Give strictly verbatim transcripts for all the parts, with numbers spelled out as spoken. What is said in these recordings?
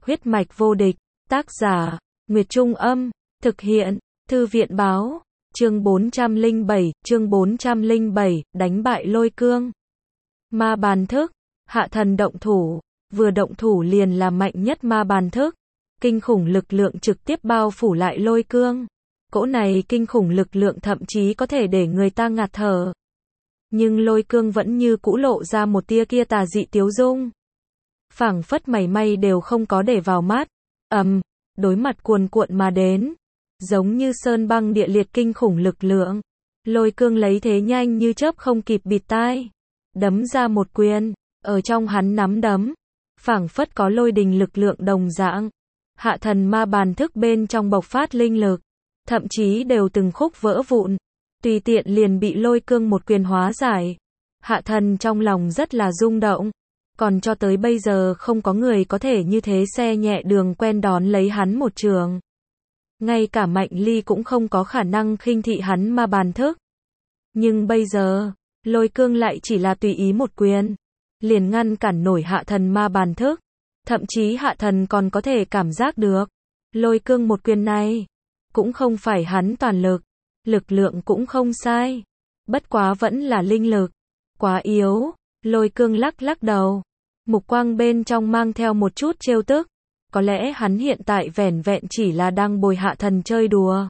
Huyết mạch vô địch, tác giả, Nguyệt Trung Âm, thực hiện, Thư viện Báo, chương bốn trăm lẻ bảy, chương bốn trăm lẻ bảy, đánh bại Lôi Cương. Ma bàn thức, Hạ Thần động thủ, vừa động thủ liền là mạnh nhất ma bàn thức, kinh khủng lực lượng trực tiếp bao phủ lại Lôi Cương. Cỗ này kinh khủng lực lượng thậm chí có thể để người ta ngạt thở. Nhưng Lôi Cương vẫn như cũ lộ ra một tia kia tà dị tiếu dung. Phảng phất mảy may đều không có để vào mắt. Ầm, đối mặt cuồn cuộn mà đến, giống như sơn băng địa liệt kinh khủng lực lượng. Lôi Cương lấy thế nhanh như chớp không kịp bịt tai, đấm ra một quyền, ở trong hắn nắm đấm, phảng phất có lôi đình lực lượng đồng dạng. Hạ Thần ma bàn thức bên trong bộc phát linh lực, thậm chí đều từng khúc vỡ vụn, tùy tiện liền bị Lôi Cương một quyền hóa giải. Hạ Thần trong lòng rất là rung động, còn cho tới bây giờ không có người có thể như thế xe nhẹ đường quen đón lấy hắn một trường. Ngay cả Mạnh Ly cũng không có khả năng khinh thị hắn ma bàn thức. Nhưng bây giờ, Lôi Cương lại chỉ là tùy ý một quyền, liền ngăn cản nổi Hạ Thần ma bàn thức. Thậm chí Hạ Thần còn có thể cảm giác được, Lôi Cương một quyền này, cũng không phải hắn toàn lực, lực lượng cũng không sai, bất quá vẫn là linh lực, quá yếu. Lôi Cương lắc lắc đầu, mục quang bên trong mang theo một chút trêu tức, có lẽ hắn hiện tại vẻn vẹn chỉ là đang bồi Hạ Thần chơi đùa.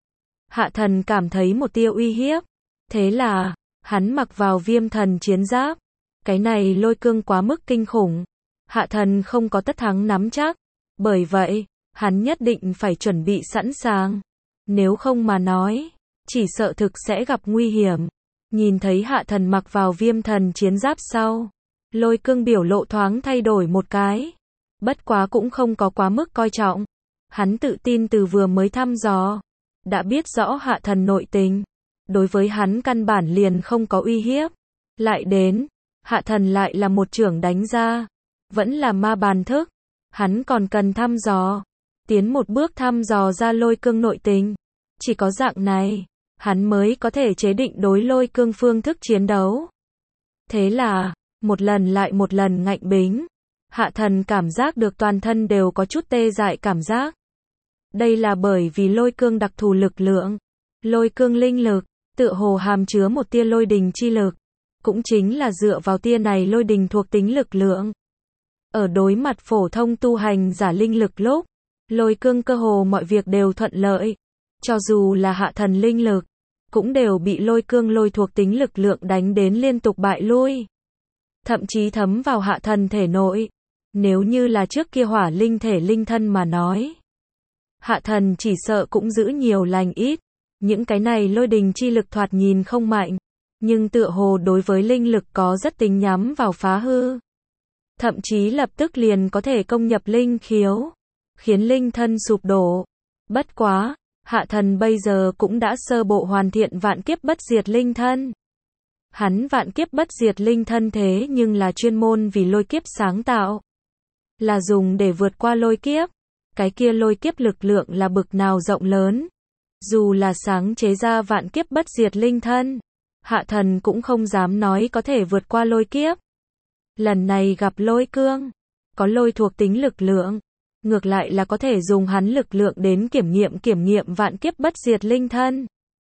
Hạ Thần cảm thấy một tia uy hiếp, thế là, hắn mặc vào viêm thần chiến giáp, cái này Lôi Cương quá mức kinh khủng, Hạ Thần không có tất thắng nắm chắc, bởi vậy, hắn nhất định phải chuẩn bị sẵn sàng, nếu không mà nói, chỉ sợ thực sẽ gặp nguy hiểm. Nhìn thấy Hạ Thần mặc vào viêm thần chiến giáp sau, Lôi Cương biểu lộ thoáng thay đổi một cái, bất quá cũng không có quá mức coi trọng. Hắn tự tin từ vừa mới thăm dò, đã biết rõ Hạ Thần nội tình, đối với hắn căn bản liền không có uy hiếp. Lại đến, Hạ Thần lại là một chưởng đánh ra, vẫn là ma bàn thức, hắn còn cần thăm dò, tiến một bước thăm dò ra Lôi Cương nội tình, chỉ có dạng này, hắn mới có thể chế định đối Lôi Cương phương thức chiến đấu. Thế là, một lần lại một lần ngạnh bính, Hạ Thần cảm giác được toàn thân đều có chút tê dại cảm giác. Đây là bởi vì Lôi Cương đặc thù lực lượng, Lôi Cương linh lực, tựa hồ hàm chứa một tia lôi đình chi lực, cũng chính là dựa vào tia này lôi đình thuộc tính lực lượng. Ở đối mặt phổ thông tu hành giả linh lực lúc, Lôi Cương cơ hồ mọi việc đều thuận lợi. Cho dù là Hạ Thần linh lực, cũng đều bị Lôi Cương lôi thuộc tính lực lượng đánh đến liên tục bại lui. Thậm chí thấm vào Hạ Thần thể nội. Nếu như là trước kia hỏa linh thể linh thân mà nói, Hạ Thần chỉ sợ cũng giữ nhiều lành ít. Những cái này lôi đình chi lực thoạt nhìn không mạnh, nhưng tựa hồ đối với linh lực có rất tính nhắm vào phá hư. Thậm chí lập tức liền có thể công nhập linh khiếu, khiến linh thân sụp đổ. Bất quá, Hạ Thần bây giờ cũng đã sơ bộ hoàn thiện vạn kiếp bất diệt linh thân. Hắn vạn kiếp bất diệt linh thân thế nhưng là chuyên môn vì lôi kiếp sáng tạo, là dùng để vượt qua lôi kiếp. Cái kia lôi kiếp lực lượng là bực nào rộng lớn, dù là sáng chế ra vạn kiếp bất diệt linh thân, Hạ Thần cũng không dám nói có thể vượt qua lôi kiếp. Lần này gặp Lôi Cương, có lôi thuộc tính lực lượng, ngược lại là có thể dùng hắn lực lượng đến kiểm nghiệm kiểm nghiệm vạn kiếp bất diệt linh thân.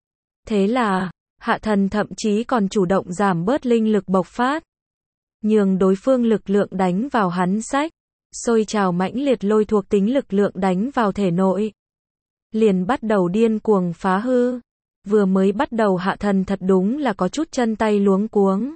Thế là, Hạ Thần thậm chí còn chủ động giảm bớt linh lực bộc phát, nhường đối phương lực lượng đánh vào hắn sách, sôi trào mãnh liệt lôi thuộc tính lực lượng đánh vào thể nội, liền bắt đầu điên cuồng phá hư. Vừa mới bắt đầu Hạ Thần thật đúng là có chút chân tay luống cuống.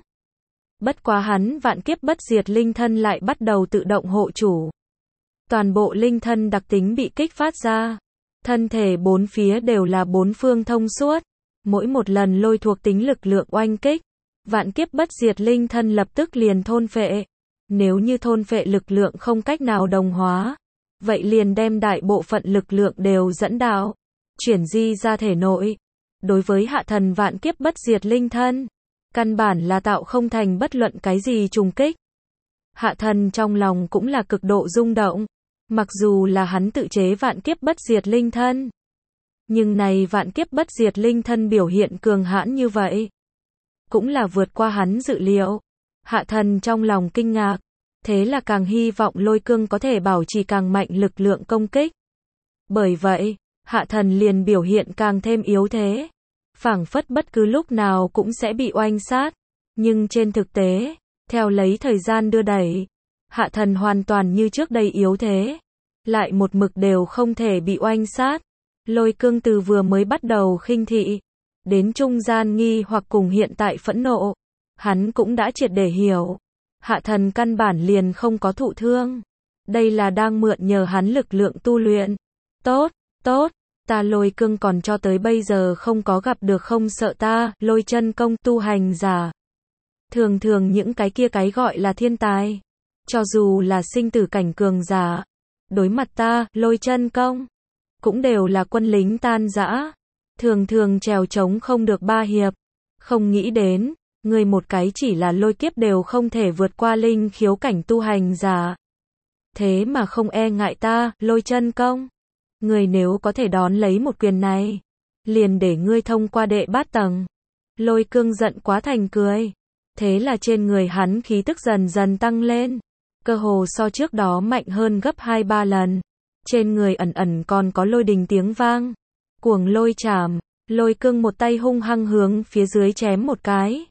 Bất quá hắn vạn kiếp bất diệt linh thân lại bắt đầu tự động hộ chủ. Toàn bộ linh thân đặc tính bị kích phát ra, thân thể bốn phía đều là bốn phương thông suốt. Mỗi một lần lôi thuộc tính lực lượng oanh kích, vạn kiếp bất diệt linh thân lập tức liền thôn phệ. Nếu như thôn phệ lực lượng không cách nào đồng hóa, vậy liền đem đại bộ phận lực lượng đều dẫn đạo, chuyển di ra thể nội. Đối với Hạ Thần vạn kiếp bất diệt linh thân, căn bản là tạo không thành bất luận cái gì trùng kích. Hạ Thần trong lòng cũng là cực độ rung động, mặc dù là hắn tự chế vạn kiếp bất diệt linh thân, nhưng này vạn kiếp bất diệt linh thân biểu hiện cường hãn như vậy, cũng là vượt qua hắn dự liệu. Hạ Thần trong lòng kinh ngạc, thế là càng hy vọng lôi cương có thể bảo trì càng mạnh lực lượng công kích. Bởi vậy, Hạ Thần liền biểu hiện càng thêm yếu thế, phảng phất bất cứ lúc nào cũng sẽ bị oanh sát. Nhưng trên thực tế, theo lấy thời gian đưa đẩy, Hạ Thần hoàn toàn như trước đây yếu thế, lại một mực đều không thể bị oanh sát. Lôi cương từ vừa mới bắt đầu khinh thị, đến trung gian nghi hoặc cùng hiện tại phẫn nộ, hắn cũng đã triệt để hiểu. Hạ Thần căn bản liền không có thụ thương. Đây là đang mượn nhờ hắn lực lượng tu luyện. Tốt, tốt, ta lôi cương còn cho tới bây giờ không có gặp được không sợ ta, lôi chân công tu hành giả. Thường thường những cái kia cái gọi là thiên tài, cho dù là sinh tử cảnh cường giả, đối mặt ta, lôi chân công, cũng đều là quân lính tan rã. Thường thường trèo trống không được ba hiệp. Không nghĩ đến, người một cái chỉ là lôi kiếp đều không thể vượt qua linh khiếu cảnh tu hành giả. Thế mà không e ngại ta, lôi chân công. Người nếu có thể đón lấy một quyền này, liền để ngươi thông qua đệ bát tầng. Lôi cương giận quá thành cười. Thế là trên người hắn khí tức dần dần tăng lên, cơ hồ so trước đó mạnh hơn gấp hai ba lần. Trên người ẩn ẩn còn có lôi đình tiếng vang. Cuồng lôi chảm, lôi cương một tay hung hăng hướng phía dưới chém một cái.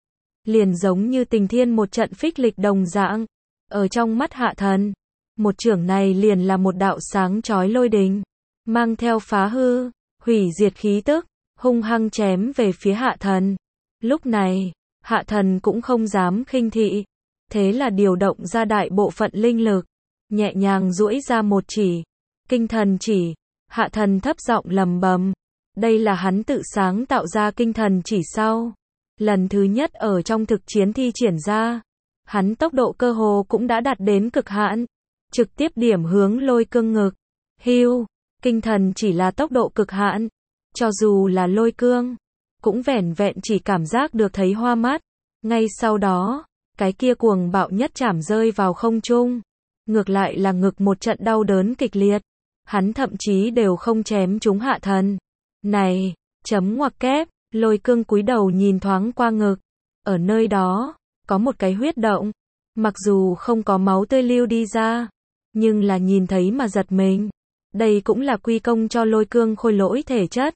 Liền giống như tình thiên một trận phích lịch đồng dạng. Ở trong mắt Hạ Thần, một chưởng này liền là một đạo sáng chói lôi đình, mang theo phá hư, hủy diệt khí tức, hung hăng chém về phía Hạ Thần. Lúc này, Hạ Thần cũng không dám khinh thị, thế là điều động ra đại bộ phận linh lực, nhẹ nhàng duỗi ra một chỉ, kinh thần chỉ. Hạ Thần thấp giọng lầm bầm, đây là hắn tự sáng tạo ra kinh thần chỉ sau, lần thứ nhất ở trong thực chiến thi triển ra. Hắn tốc độ cơ hồ cũng đã đạt đến cực hạn, trực tiếp điểm hướng lôi cương ngực. Hưu, kinh thần chỉ là tốc độ cực hạn, cho dù là lôi cương, cũng vẻn vẹn chỉ cảm giác được thấy hoa mắt. Ngay sau đó, cái kia cuồng bạo nhất chảm rơi vào không trung, ngược lại là ngực một trận đau đớn kịch liệt. Hắn thậm chí đều không chém trúng Hạ Thần. Này, chấm ngoặc kép, lôi cương cúi đầu nhìn thoáng qua ngực. Ở nơi đó, có một cái huyết động. Mặc dù không có máu tươi lưu đi ra, nhưng là nhìn thấy mà giật mình. Đây cũng là quy công cho lôi cương khôi lỗi thể chất.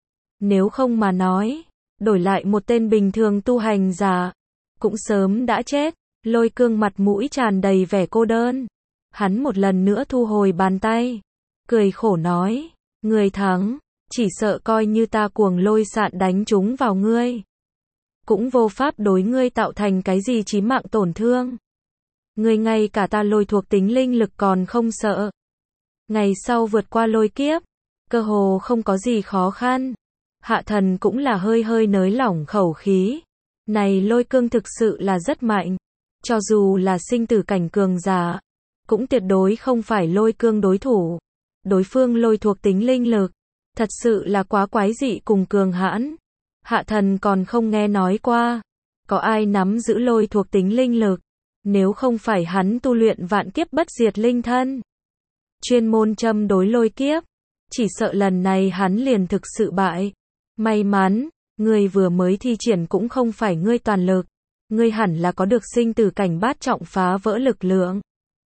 Nếu không mà nói, đổi lại một tên bình thường tu hành giả, cũng sớm đã chết. Lôi cương mặt mũi tràn đầy vẻ cô đơn. Hắn một lần nữa thu hồi bàn tay, cười khổ nói, người thắng, chỉ sợ coi như ta cuồng lôi sạn đánh chúng vào ngươi, cũng vô pháp đối ngươi tạo thành cái gì chí mạng tổn thương. Ngươi ngay cả ta lôi thuộc tính linh lực còn không sợ. Ngày sau vượt qua lôi kiếp, cơ hồ không có gì khó khăn. Hạ Thần cũng là hơi hơi nới lỏng khẩu khí. Này lôi cương thực sự là rất mạnh. Cho dù là sinh tử cảnh cường giả, cũng tuyệt đối không phải lôi cương đối thủ. Đối phương lôi thuộc tính linh lực, thật sự là quá quái dị cùng cường hãn. Hạ Thần còn không nghe nói qua, có ai nắm giữ lôi thuộc tính linh lực, nếu không phải hắn tu luyện vạn kiếp bất diệt linh thân, chuyên môn châm đối lôi kiếp, chỉ sợ lần này hắn liền thực sự bại. May mắn, ngươi vừa mới thi triển cũng không phải ngươi toàn lực, ngươi hẳn là có được sinh tử cảnh bát trọng phá vỡ lực lượng.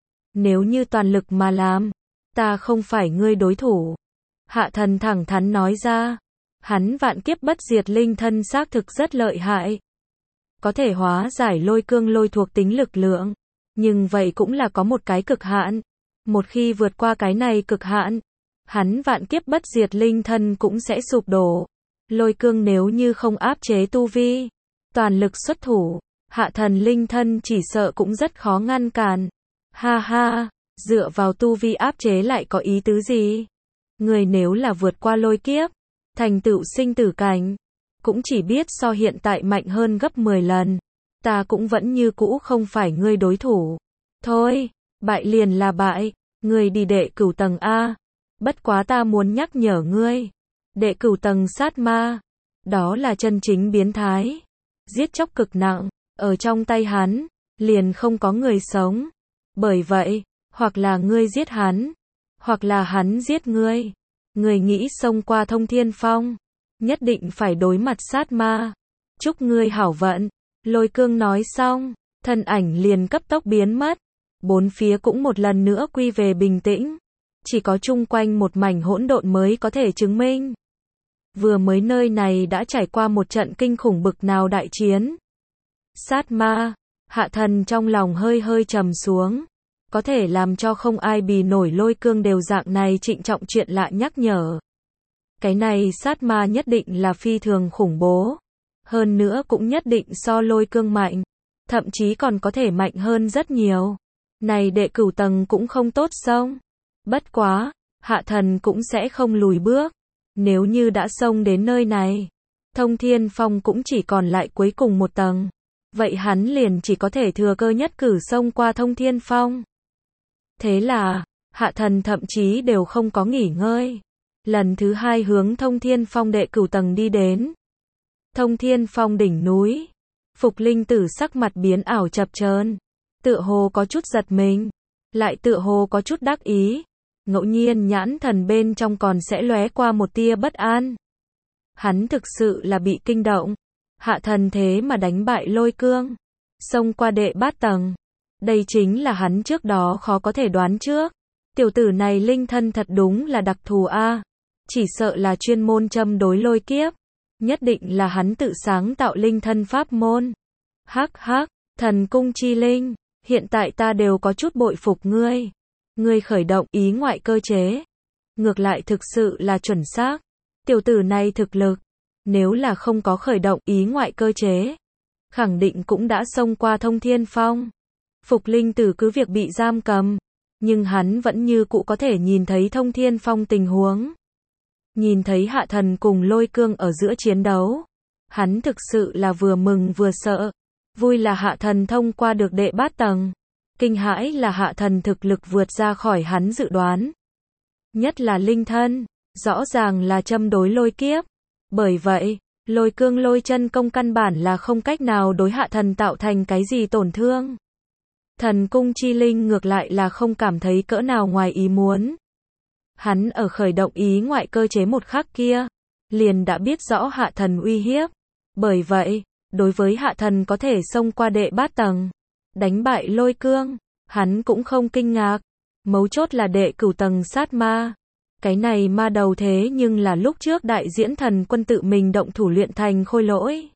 Nếu như toàn lực mà làm, ta không phải ngươi đối thủ. Hạ Thần thẳng thắn nói ra, hắn vạn kiếp bất diệt linh thân xác thực rất lợi hại, có thể hóa giải lôi cương lôi thuộc tính lực lượng, nhưng vậy cũng là có một cái cực hạn. Một khi vượt qua cái này cực hạn, hắn vạn kiếp bất diệt linh thân cũng sẽ sụp đổ. Lôi cương nếu như không áp chế tu vi, toàn lực xuất thủ, Hạ Thần linh thân chỉ sợ cũng rất khó ngăn cản. Ha ha, dựa vào tu vi áp chế lại có ý tứ gì? Người nếu là vượt qua lôi kiếp, thành tựu sinh tử cảnh, cũng chỉ biết so hiện tại mạnh hơn gấp mười lần. Ta cũng vẫn như cũ không phải ngươi đối thủ. Thôi, bại liền là bại, ngươi đi đệ cửu tầng A. Bất quá ta muốn nhắc nhở ngươi, đệ cửu tầng sát ma, đó là chân chính biến thái, giết chóc cực nặng, ở trong tay hắn, liền không có người sống. Bởi vậy, hoặc là ngươi giết hắn, hoặc là hắn giết ngươi. Ngươi nghĩ xông qua thông thiên phong, nhất định phải đối mặt sát ma. Chúc ngươi hảo vận. Lôi cương nói xong, thân ảnh liền cấp tốc biến mất. bốn phía cũng một lần nữa quy về bình tĩnh. Chỉ có chung quanh một mảnh hỗn độn mới có thể chứng minh. Vừa mới nơi này đã trải qua một trận kinh khủng bực nào đại chiến. Sát ma, Hạ Thần trong lòng hơi hơi trầm xuống. Có thể làm cho không ai bì nổi Lôi Cương đều dạng này trịnh trọng chuyện lạ nhắc nhở. Cái này sát ma nhất định là phi thường khủng bố. Hơn nữa cũng nhất định so Lôi Cương mạnh. Thậm chí còn có thể mạnh hơn rất nhiều. Này đệ cửu tầng cũng không tốt xông. Bất quá, Hạ Thần cũng sẽ không lùi bước. Nếu như đã xông đến nơi này, Thông Thiên Phong cũng chỉ còn lại cuối cùng một tầng. Vậy hắn liền chỉ có thể thừa cơ nhất cử xông qua Thông Thiên Phong. Thế là, Hạ Thần thậm chí đều không có nghỉ ngơi. Lần thứ hai hướng Thông Thiên Phong đệ cửu tầng đi đến. Thông Thiên Phong đỉnh núi. Phục Linh Tử sắc mặt biến ảo chập chờn, tựa hồ có chút giật mình, lại tựa hồ có chút đắc ý. Ngẫu nhiên nhãn thần bên trong còn sẽ lóe qua một tia bất an. Hắn thực sự là bị kinh động. Hạ Thần thế mà đánh bại Lôi Cương, xông qua đệ bát tầng. Đây chính là hắn trước đó khó có thể đoán trước. Tiểu tử này linh thân thật đúng là đặc thù a. Chỉ sợ là chuyên môn châm đối lôi kiếp. Nhất định là hắn tự sáng tạo linh thân pháp môn. Hắc hắc, thần cung chi linh, hiện tại ta đều có chút bội phục ngươi. Ngươi khởi động ý ngoại cơ chế. Ngược lại thực sự là chuẩn xác. Tiểu tử này thực lực, nếu là không có khởi động ý ngoại cơ chế, khẳng định cũng đã xông qua Thông Thiên Phong. Phục Linh Tử cứ việc bị giam cầm, nhưng hắn vẫn như cũ có thể nhìn thấy Thông Thiên Phong tình huống. Nhìn thấy Hạ Thần cùng Lôi Cương ở giữa chiến đấu, hắn thực sự là vừa mừng vừa sợ. Vui là Hạ Thần thông qua được đệ bát tầng, kinh hãi là Hạ Thần thực lực vượt ra khỏi hắn dự đoán. Nhất là linh thân, rõ ràng là châm đối lôi kiếp. Bởi vậy, Lôi Cương lôi chân công căn bản là không cách nào đối Hạ Thần tạo thành cái gì tổn thương. Thần cung chi linh ngược lại là không cảm thấy cỡ nào ngoài ý muốn. Hắn ở khởi động ý ngoại cơ chế một khắc kia, liền đã biết rõ Hạ Thần uy hiếp. Bởi vậy, đối với Hạ Thần có thể xông qua đệ bát tầng, đánh bại Lôi Cương, hắn cũng không kinh ngạc. Mấu chốt là đệ cửu tầng sát ma. Cái này ma đầu thế nhưng là lúc trước đại diễn thần quân tự mình động thủ luyện thành khôi lỗi.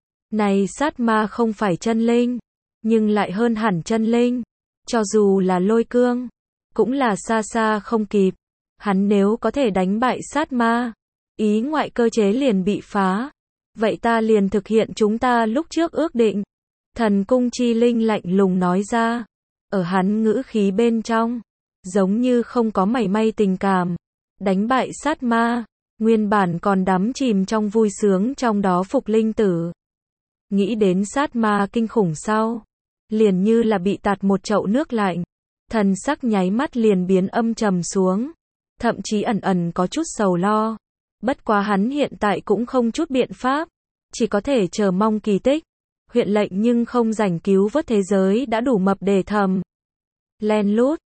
Này sát ma không phải chân linh, nhưng lại hơn hẳn chân linh. Cho dù là Lôi Cương, cũng là xa xa không kịp. Hắn nếu có thể đánh bại sát ma, ý ngoại cơ chế liền bị phá. Vậy ta liền thực hiện chúng ta lúc trước ước định. Thần cung chi linh lạnh lùng nói ra. Ở hắn ngữ khí bên trong, giống như không có mảy may tình cảm. Đánh bại sát ma, nguyên bản còn đắm chìm trong vui sướng trong đó Phục Linh Tử. Nghĩ đến sát ma kinh khủng sau, liền như là bị tạt một chậu nước lạnh. Thần sắc nháy mắt liền biến âm trầm xuống. Thậm chí ẩn ẩn có chút sầu lo. Bất quá hắn hiện tại cũng không chút biện pháp. Chỉ có thể chờ mong kỳ tích. Huyện lệnh nhưng không rảnh cứu vớt thế giới đã đủ mập để thầm. Len lút,